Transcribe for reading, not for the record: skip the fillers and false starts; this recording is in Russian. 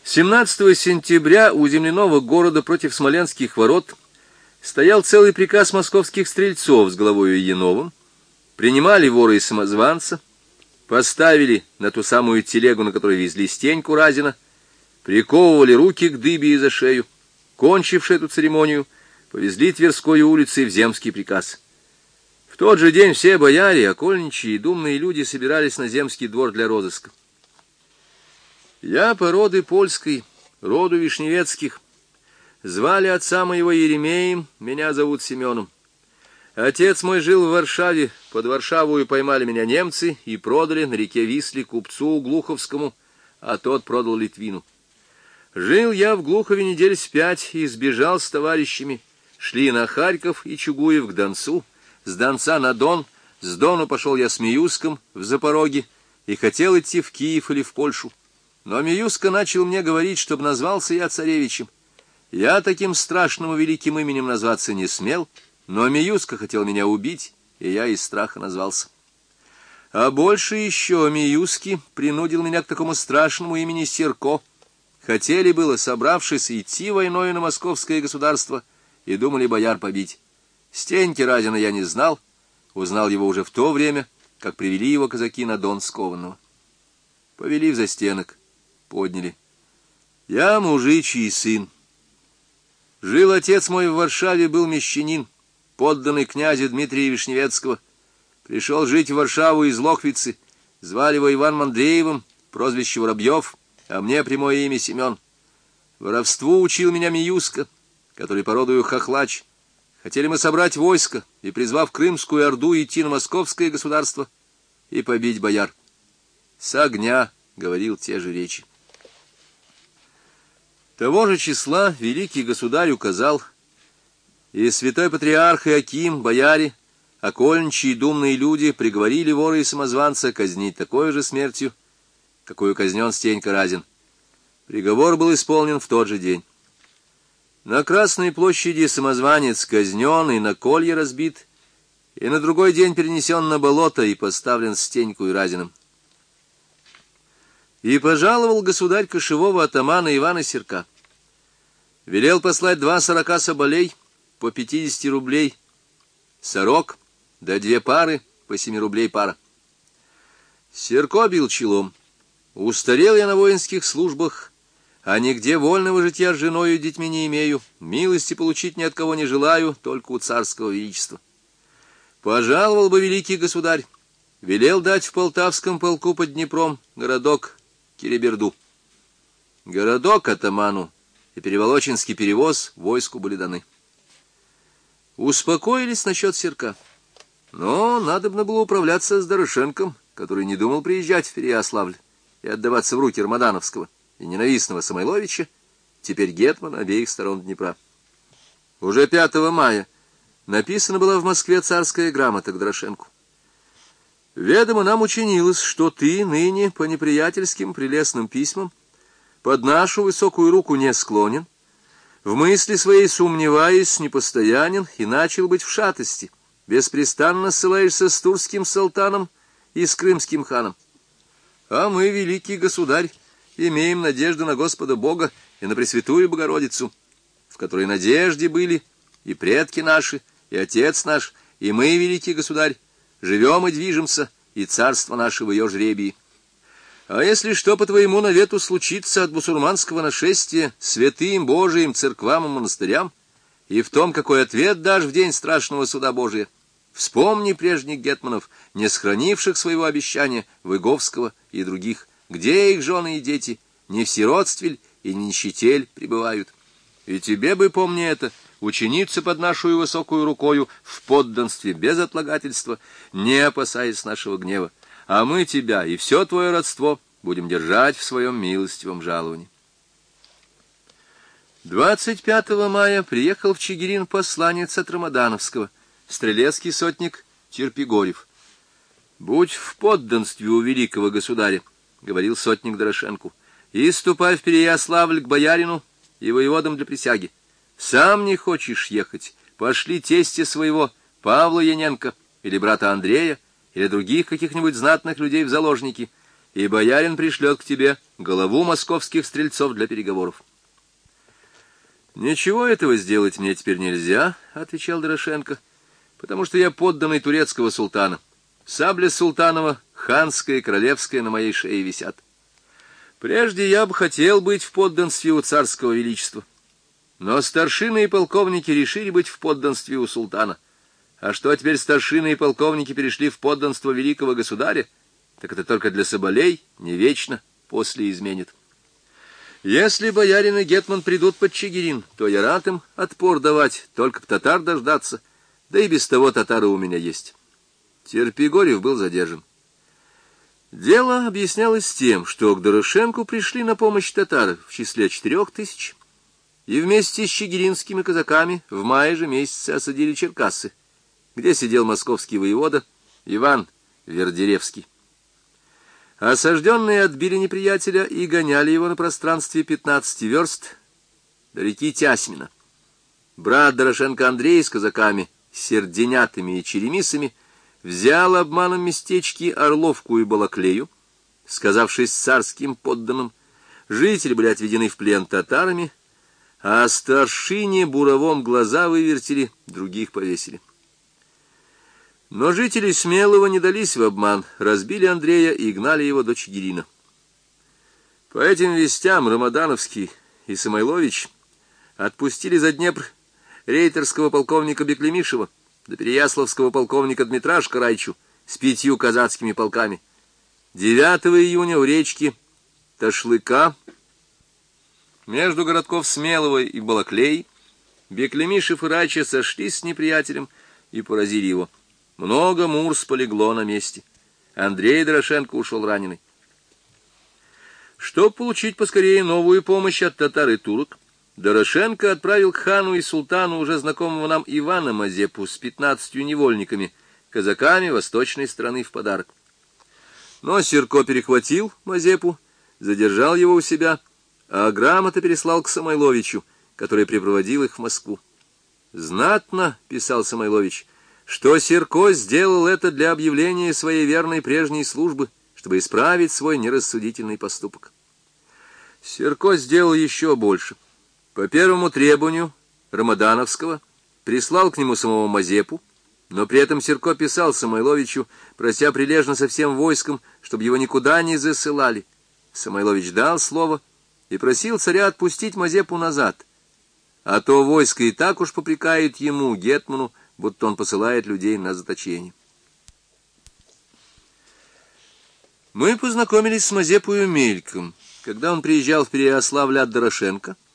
17 сентября у земляного города против Смоленских ворот стоял целый приказ московских стрельцов с главою Яновым, принимали вора и самозванца, поставили на ту самую телегу, на которой везли Стеньку Разина, приковывали руки к дыбе и за шею, кончивши эту церемонию, повезли Тверской улицей в земский приказ. В тот же день все бояре, окольничьи и думные люди собирались на земский двор для розыска. Я по роду польской, роду Вишневецких. Звали отца моего Еремеем, меня зовут Семеном. Отец мой жил в Варшаве, под Варшавою поймали меня немцы и продали на реке Висле купцу Глуховскому, а тот продал Литвину. Жил я в Глухове недель с 5 и сбежал с товарищами. Шли на Харьков и Чугуев к Донцу, с Донца на Дон, с Дону пошел я с Миюском в Запороге и хотел идти в Киев или в Польшу. Но Миюска начал мне говорить, чтобы назвался я царевичем. Я таким страшным и великим именем назваться не смел, но Миюска хотел меня убить, и я из страха назвался. А больше еще Миюски принудил меня к такому страшному имени Серко. Хотели было, собравшись, идти войною на московское государство, и думали бояр побить. Стеньки Разина я не знал, узнал его уже в то время, как привели его казаки на Дон скованного. Повели в застенок, подняли. Я мужичий сын. Жил отец мой в Варшаве, был мещанин, подданный князя Дмитрия Вишневецкого. Пришел жить в Варшаву из Лохвицы, звали его Иван Мандреевым, прозвище Воробьев, а мне прямое имя Семен. Воровству учил меня Миюска, который породою хохлач. Хотели мы собрать войско и, призвав Крымскую Орду, идти на московское государство и побить бояр. С огня говорил те же речи. Того же числа великий государь указал, и святой патриарх Иоаким, бояре, окольничьи и думные люди приговорили вора и самозванца казнить такой же смертью, какую казнен Стенька Разин. Приговор был исполнен в тот же день. На Красной площади самозванец казнен и на колье разбит, и на другой день перенесен на болото и поставлен Стеньку и Разиным. И пожаловал государь кошевого атамана Ивана Серка. Велел послать 2 сорока соболей по 50 рублей, сорок, да 2 пары по 7 рублей пара. Серко бил челом. Устарел я на воинских службах, а нигде вольного житья с женою и детьми не имею, милости получить ни от кого не желаю, только у царского величества. Пожаловал бы великий государь, велел дать в Полтавском полку под Днепром городок Киреберду. Городок атаману и переволочинский перевоз войску были даны. Успокоились насчет Серка, но надобно было управляться с Дорошенком, который не думал приезжать в Переяславль и отдаваться в руки Ромодановского и ненавистного Самойловича, теперь гетмана обеих сторон Днепра. Уже 5 мая написана была в Москве царская грамота к Дорошенку. Ведомо нам учинилось, что ты ныне по неприятельским прелестным письмам под нашу высокую руку не склонен, в мысли своей сомневаясь, непостоянен и начал быть в шатости, беспрестанно ссылаешься с турским султаном и с крымским ханом. А мы, великий государь, имеем надежду на Господа Бога и на Пресвятую Богородицу, в которой надежде были и предки наши, и отец наш, и мы, великий государь, живем и движемся, и царство наше в ее жребии. А если что по твоему навету случится от бусурманского нашествия святым Божиим церквам и монастырям, и в том, какой ответ дашь в день страшного суда Божия, вспомни прежних гетманов, не сохранивших своего обещания, Выговского и других, где их жены и дети, не в сиротстве и не нищетель пребывают. И тебе бы, помни это, учиниться под нашу высокую рукою в подданстве без отлагательства, не опасаясь нашего гнева, а мы тебя и все твое родство будем держать в своем милостивом жаловании. 25 мая приехал в Чигирин посланец от Рамадановского, стрелецкий сотник Терпигорев. «Будь в подданстве у великого государя», — говорил сотник Дорошенку, — «и ступай в Переяславль к боярину и воеводам для присяги. Сам не хочешь ехать, пошли тестя своего, Павла Яненко, или брата Андрея, или других каких-нибудь знатных людей в заложники, и боярин пришлет к тебе главу московских стрельцов для переговоров. «Ничего этого сделать мне теперь нельзя», — отвечал Дорошенко, «потому что я подданный турецкого султана. Сабля султанова, ханская и королевская, на моей шее висят. Прежде я бы хотел быть в подданстве у царского величества, но старшины и полковники решили быть в подданстве у султана. А что теперь старшины и полковники перешли в подданство великого государя, так это только для соболей, не вечно, после изменит. Если боярин и гетман придут под Чигирин, то я рад им отпор давать, только б татар дождаться, да и без того татары у меня есть». Терпигорьев был задержан. Дело объяснялось тем, что к Дорошенку пришли на помощь татары в числе 4000, и вместе с чигиринскими казаками в мае же месяце осадили Черкассы, где сидел московский воевода Иван Вердеревский. Осажденные отбили неприятеля и гоняли его на пространстве 15 верст до реки Тясмина. Брат Дорошенко Андрей с казаками, серденятами и черемисами, взял обманом местечки Орловку и Балаклею, сказавшись царским подданным. Жители были отведены в плен татарами, а старшине буровом глаза вывертили, других повесили. Но жители Смелого не дались в обман, разбили Андрея и гнали его до Чигирина. По этим вестям Рамадановский и Самойлович отпустили за Днепр рейтерского полковника Беклемишева, до переяславского полковника Дмитра Шкарайчу с 5 казацкими полками. 9 июня в речке Ташлыка между городков Смелого и Балаклей Беклемишев и Райча сошлись с неприятелем и поразили его. Много мурс полегло на месте. Андрей Дорошенко ушел раненый. Чтобы получить поскорее новую помощь от татар и турок, Дорошенко отправил к хану и султану уже знакомого нам Ивана Мазепу с 15 невольниками, казаками восточной страны, в подарок. Но Серко перехватил Мазепу, задержал его у себя, а грамоты переслал к Самойловичу, который припроводил их в Москву. «Знатно, — писал Самойлович, — что Серко сделал это для объявления своей верной прежней службы, чтобы исправить свой нерассудительный поступок». Серко сделал еще больше. По первому требованию Рамадановского прислал к нему самого Мазепу, но при этом Серко писал Самойловичу, прося прилежно со всем войском, чтобы его никуда не засылали. Самойлович дал слово и просил царя отпустить Мазепу назад, а то войско и так уж попрекает ему, гетману, будто он посылает людей на заточение. Мы познакомились с Мазепою мельком, когда он приезжал в Переяславль от Дорошенко,